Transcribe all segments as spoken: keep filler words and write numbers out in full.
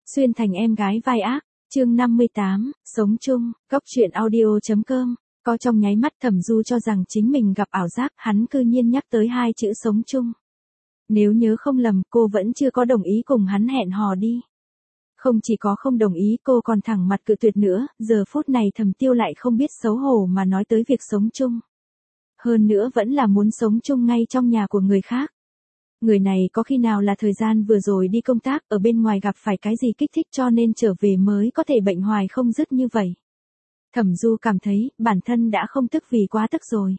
Xuyên thành em gái vai ác, chương năm mươi tám, sống chung, góc truyện audio.com. Có trong nháy mắt Thẩm Du cho rằng chính mình gặp ảo giác, hắn cư nhiên nhắc tới hai chữ sống chung. Nếu nhớ không lầm, cô vẫn chưa có đồng ý cùng hắn hẹn hò đi. Không chỉ có không đồng ý, cô còn thẳng mặt cự tuyệt nữa, giờ phút này Thẩm Tiêu lại không biết xấu hổ mà nói tới việc sống chung. Hơn nữa vẫn là muốn sống chung ngay trong nhà của người khác. Người này có khi nào là thời gian vừa rồi đi công tác ở bên ngoài gặp phải cái gì kích thích cho nên trở về mới có thể bệnh hoài không dứt như vậy. Thẩm Du cảm thấy bản thân đã không tức vì quá tức rồi.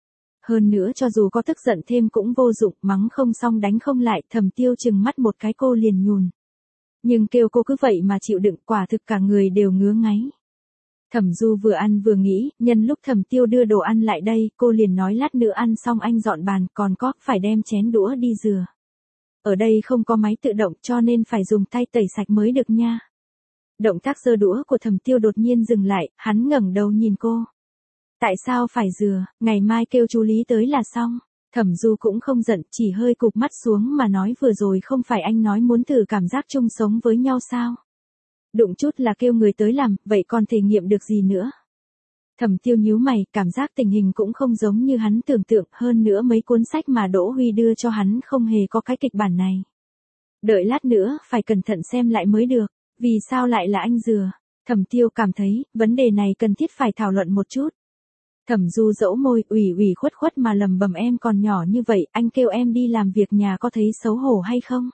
Hơn nữa cho dù có tức giận thêm cũng vô dụng, mắng không xong đánh không lại, Thẩm Tiêu chừng mắt một cái cô liền nhùn. Nhưng kêu cô cứ vậy mà chịu đựng, quả thực cả người đều ngứa ngáy. Thẩm Du vừa ăn vừa nghĩ, nhân lúc Thẩm Tiêu đưa đồ ăn lại đây, cô liền nói lát nữa ăn xong anh dọn bàn, còn có, phải đem chén đũa đi rửa. Ở đây không có máy tự động cho nên phải dùng tay tẩy sạch mới được nha. Động tác giơ đũa của Thẩm Tiêu đột nhiên dừng lại, hắn ngẩng đầu nhìn cô. Tại sao phải rửa, ngày mai kêu chú Lý tới là xong. Thẩm Du cũng không giận, chỉ hơi cụp mắt xuống mà nói vừa rồi không phải anh nói muốn thử cảm giác chung sống với nhau sao. Đụng chút là kêu người tới làm, vậy còn thể nghiệm được gì nữa. Thẩm Tiêu nhíu mày, cảm giác tình hình cũng không giống như hắn tưởng tượng, hơn nữa mấy cuốn sách mà Đỗ Huy đưa cho hắn không hề có cái kịch bản này. Đợi lát nữa, phải cẩn thận xem lại mới được, vì sao lại là anh rửa. Thẩm Tiêu cảm thấy, vấn đề này cần thiết phải thảo luận một chút. Thẩm Du dẫu môi, ủy ủy khuất khuất mà lầm bầm em còn nhỏ như vậy, anh kêu em đi làm việc nhà có thấy xấu hổ hay không?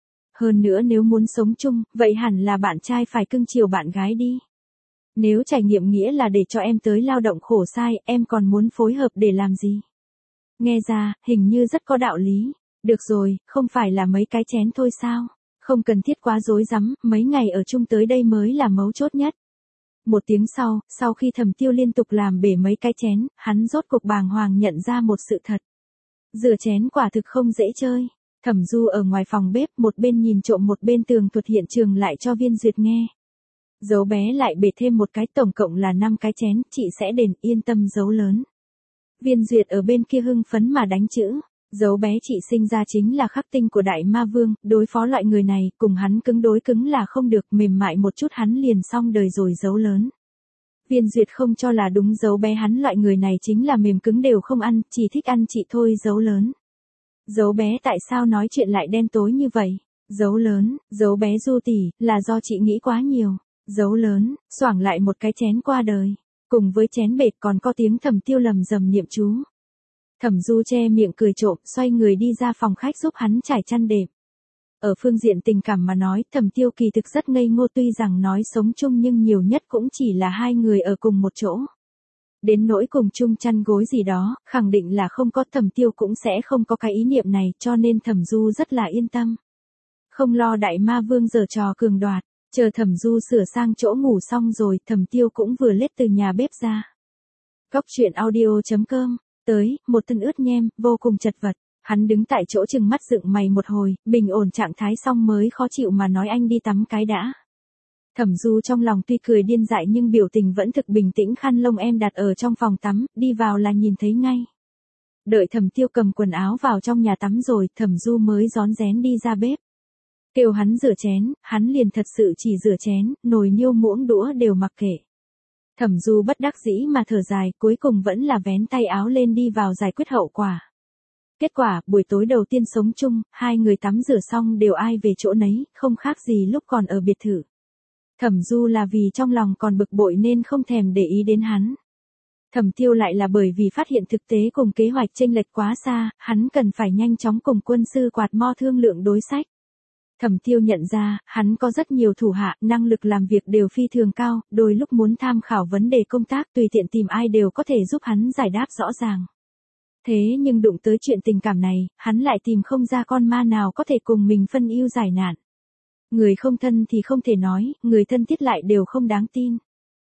Hơn nữa nếu muốn sống chung, vậy hẳn là bạn trai phải cưng chiều bạn gái đi. Nếu trải nghiệm nghĩa là để cho em tới lao động khổ sai, em còn muốn phối hợp để làm gì? Nghe ra, hình như rất có đạo lý. Được rồi, không phải là mấy cái chén thôi sao? Không cần thiết quá rối rắm, mấy ngày ở chung tới đây mới là mấu chốt nhất. Một tiếng sau, sau khi Thẩm Tiêu liên tục làm bể mấy cái chén, hắn rốt cuộc bàng hoàng nhận ra một sự thật. Rửa chén quả thực không dễ chơi. Thẩm Du ở ngoài phòng bếp, một bên nhìn trộm một bên tường thuật hiện trường lại cho Viên Duyệt nghe. Dấu bé lại bể thêm một cái, tổng cộng là năm cái chén, chị sẽ đền, yên tâm dấu lớn. Viên Duyệt ở bên kia hưng phấn mà đánh chữ. Dấu bé chị sinh ra chính là khắc tinh của Đại Ma Vương, đối phó loại người này, cùng hắn cứng đối cứng là không được, mềm mại một chút hắn liền xong đời rồi dấu lớn. Viên Duyệt không cho là đúng, dấu bé hắn loại người này chính là mềm cứng đều không ăn, chỉ thích ăn chị thôi dấu lớn. Dấu bé tại sao nói chuyện lại đen tối như vậy? Dấu lớn, dấu bé Du tỷ, là do chị nghĩ quá nhiều. Dấu lớn, xoảng lại một cái chén qua đời. Cùng với chén bệt còn có tiếng Thẩm Tiêu lầm rầm niệm chú. Thẩm Du che miệng cười trộm, xoay người đi ra phòng khách giúp hắn trải chăn đệm. Ở phương diện tình cảm mà nói, Thẩm Tiêu kỳ thực rất ngây ngô, tuy rằng nói sống chung nhưng nhiều nhất cũng chỉ là hai người ở cùng một chỗ. Đến nỗi cùng chung chăn gối gì đó, khẳng định là không có, Thẩm Tiêu cũng sẽ không có cái ý niệm này, cho nên Thẩm Du rất là yên tâm. Không lo Đại Ma Vương giở trò cường đoạt, chờ Thẩm Du sửa sang chỗ ngủ xong rồi, Thẩm Tiêu cũng vừa lết từ nhà bếp ra. Góc truyện audio.com. Tới, một thân ướt nhem, vô cùng chật vật. Hắn đứng tại chỗ chừng mắt dựng mày một hồi, bình ổn trạng thái xong mới khó chịu mà nói anh đi tắm cái đã. Thẩm Du trong lòng tuy cười điên dại nhưng biểu tình vẫn thực bình tĩnh, khăn lông em đặt ở trong phòng tắm, đi vào là nhìn thấy ngay. Đợi Thẩm Tiêu cầm quần áo vào trong nhà tắm rồi, Thẩm Du mới rón rén đi ra bếp. Kêu hắn rửa chén, hắn liền thật sự chỉ rửa chén, nồi niêu muỗng đũa đều mặc kệ. Thẩm Du bất đắc dĩ mà thở dài, cuối cùng vẫn là vén tay áo lên đi vào giải quyết hậu quả. Kết quả, buổi tối đầu tiên sống chung, hai người tắm rửa xong đều ai về chỗ nấy, không khác gì lúc còn ở biệt thự. Thẩm Du là vì trong lòng còn bực bội nên không thèm để ý đến hắn. Thẩm Tiêu lại là bởi vì phát hiện thực tế cùng kế hoạch chênh lệch quá xa, hắn cần phải nhanh chóng cùng quân sư Quạt Mo thương lượng đối sách. Thẩm Tiêu nhận ra, hắn có rất nhiều thủ hạ, năng lực làm việc đều phi thường cao, đôi lúc muốn tham khảo vấn đề công tác tùy tiện tìm ai đều có thể giúp hắn giải đáp rõ ràng. Thế nhưng đụng tới chuyện tình cảm này, hắn lại tìm không ra con ma nào có thể cùng mình phân ưu giải nạn. Người không thân thì không thể nói, người thân thiết lại đều không đáng tin.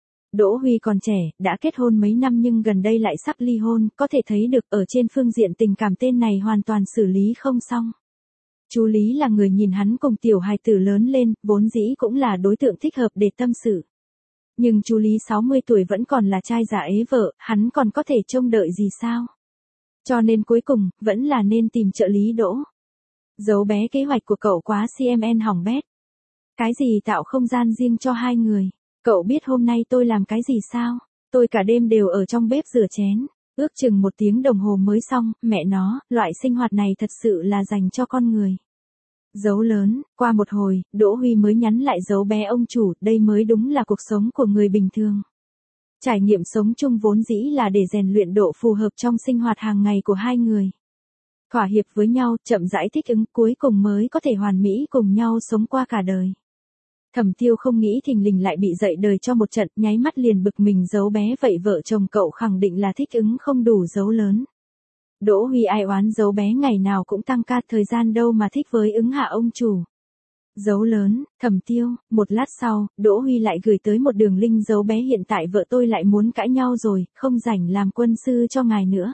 Đỗ Huy còn trẻ, đã kết hôn mấy năm nhưng gần đây lại sắp ly hôn, có thể thấy được ở trên phương diện tình cảm tên này hoàn toàn xử lý không xong. Chú Lý là người nhìn hắn cùng tiểu hài tử lớn lên, vốn dĩ cũng là đối tượng thích hợp để tâm sự. Nhưng chú Lý sáu mươi tuổi vẫn còn là trai già ế vợ, hắn còn có thể trông đợi gì sao? Cho nên cuối cùng, vẫn là nên tìm trợ lý Đỗ. Giấu bé kế hoạch của cậu quá xê em en hỏng bét. Cái gì tạo không gian riêng cho hai người? Cậu biết hôm nay tôi làm cái gì sao? Tôi cả đêm đều ở trong bếp rửa chén. Ước chừng một tiếng đồng hồ mới xong, mẹ nó, loại sinh hoạt này thật sự là dành cho con người. Dấu lớn, qua một hồi, Đỗ Huy mới nhắn lại dấu bé ông chủ, đây mới đúng là cuộc sống của người bình thường. Trải nghiệm sống chung vốn dĩ là để rèn luyện độ phù hợp trong sinh hoạt hàng ngày của hai người. Thỏa hiệp với nhau, chậm rãi thích ứng, cuối cùng mới có thể hoàn mỹ cùng nhau sống qua cả đời. Thẩm Tiêu không nghĩ thình lình lại bị dậy đời cho một trận, nháy mắt liền bực mình giấu bé vậy vợ chồng cậu khẳng định là thích ứng không đủ dấu lớn. Đỗ Huy ai oán giấu bé ngày nào cũng tăng ca thời gian đâu mà thích với ứng hạ ông chủ. Dấu lớn, Thẩm Tiêu, một lát sau, Đỗ Huy lại gửi tới một đường link dấu bé hiện tại vợ tôi lại muốn cãi nhau rồi, không rảnh làm quân sư cho ngài nữa.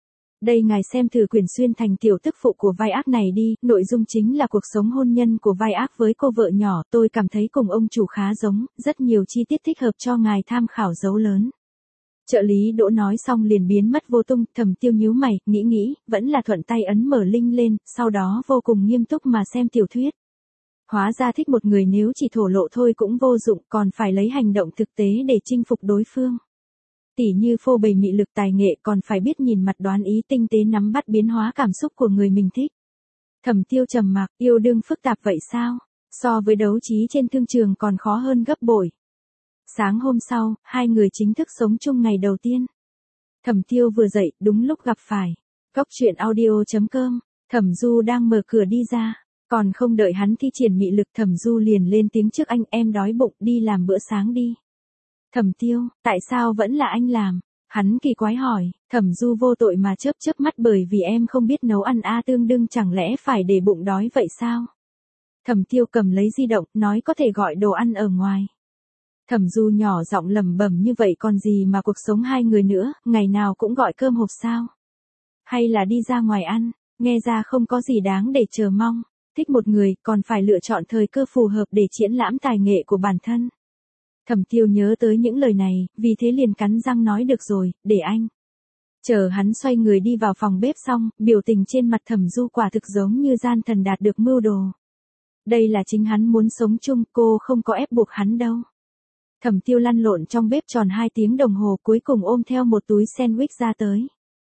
Đây ngài xem thử quyển xuyên thành tiểu tức phụ của vai ác này đi, nội dung chính là cuộc sống hôn nhân của vai ác với cô vợ nhỏ, tôi cảm thấy cùng ông chủ khá giống, rất nhiều chi tiết thích hợp cho ngài tham khảo dấu lớn. Trợ lý Đỗ nói xong liền biến mất vô tung, Thẩm Tiêu nhíu mày, nghĩ nghĩ, vẫn là thuận tay ấn mở link lên, sau đó vô cùng nghiêm túc mà xem tiểu thuyết. Hóa ra thích một người nếu chỉ thổ lộ thôi cũng vô dụng, còn phải lấy hành động thực tế để chinh phục đối phương. Tỉ như phô bày mị lực tài nghệ, còn phải biết nhìn mặt đoán ý tinh tế nắm bắt biến hóa cảm xúc của người mình thích. Thẩm Tiêu trầm mặc, yêu đương phức tạp vậy sao? So với đấu trí trên thương trường còn khó hơn gấp bội. Sáng hôm sau, hai người chính thức sống chung ngày đầu tiên. Thẩm Tiêu vừa dậy, đúng lúc gặp phải. Góc truyện audio chấm com, Thẩm Du đang mở cửa đi ra. Còn không đợi hắn thi triển mị lực, Thẩm Du liền lên tiếng trước anh, em đói bụng, đi làm bữa sáng đi. Thẩm Tiêu, tại sao vẫn là anh làm? Hắn kỳ quái hỏi, Thẩm Du vô tội mà chớp chớp mắt, bởi vì em không biết nấu ăn a, tương đương chẳng lẽ phải để bụng đói vậy sao? Thẩm Tiêu cầm lấy di động, nói có thể gọi đồ ăn ở ngoài. Thẩm Du nhỏ giọng lẩm bẩm, như vậy còn gì mà cuộc sống hai người nữa, ngày nào cũng gọi cơm hộp sao? Hay là đi ra ngoài ăn, nghe ra không có gì đáng để chờ mong. Thích một người, còn phải lựa chọn thời cơ phù hợp để triển lãm tài nghệ của bản thân. Thẩm Tiêu nhớ tới những lời này, vì thế liền cắn răng nói được rồi, để anh. Chờ hắn xoay người đi vào phòng bếp xong, biểu tình trên mặt Thẩm Du quả thực giống như gian thần đạt được mưu đồ. Đây là chính hắn muốn sống chung, cô không có ép buộc hắn đâu. Thẩm Tiêu lăn lộn trong bếp tròn hai tiếng đồng hồ, cuối cùng ôm theo một túi sandwich ra tới.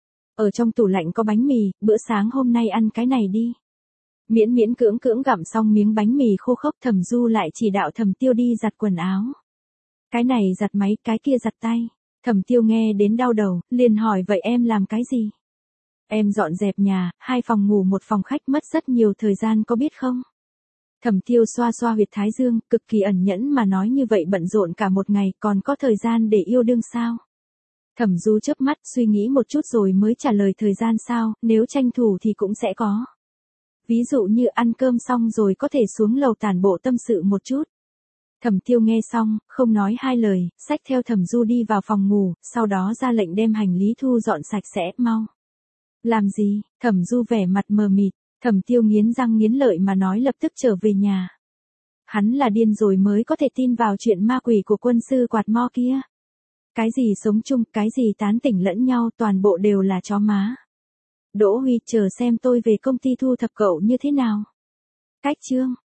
Ở trong tủ lạnh có bánh mì, bữa sáng hôm nay ăn cái này đi. Miễn miễn cưỡng cưỡng gặm xong miếng bánh mì khô khốc, Thẩm Du lại chỉ đạo Thẩm Tiêu đi giặt quần áo. Cái này giặt máy, cái kia giặt tay. Thẩm Tiêu nghe đến đau đầu, liền hỏi vậy em làm cái gì? Em dọn dẹp nhà, hai phòng ngủ một phòng khách, mất rất nhiều thời gian có biết không? Thẩm Tiêu xoa xoa huyệt thái dương, cực kỳ ẩn nhẫn mà nói, như vậy bận rộn cả một ngày, còn có thời gian để yêu đương sao? Thẩm Du chớp mắt, suy nghĩ một chút rồi mới trả lời, thời gian sao, nếu tranh thủ thì cũng sẽ có. Ví dụ như ăn cơm xong rồi có thể xuống lầu tản bộ tâm sự một chút. Thẩm Tiêu nghe xong, không nói hai lời, xách theo Thẩm Du đi vào phòng ngủ, sau đó ra lệnh đem hành lý thu dọn sạch sẽ, mau. Làm gì? Thẩm Du vẻ mặt mờ mịt, Thẩm Tiêu nghiến răng nghiến lợi mà nói lập tức trở về nhà. Hắn là điên rồi mới có thể tin vào chuyện ma quỷ của quân sư quạt mo kia. Cái gì sống chung, cái gì tán tỉnh lẫn nhau, toàn bộ đều là chó má. Đỗ Huy, chờ xem tôi về công ty thu thập cậu như thế nào. Cách chương.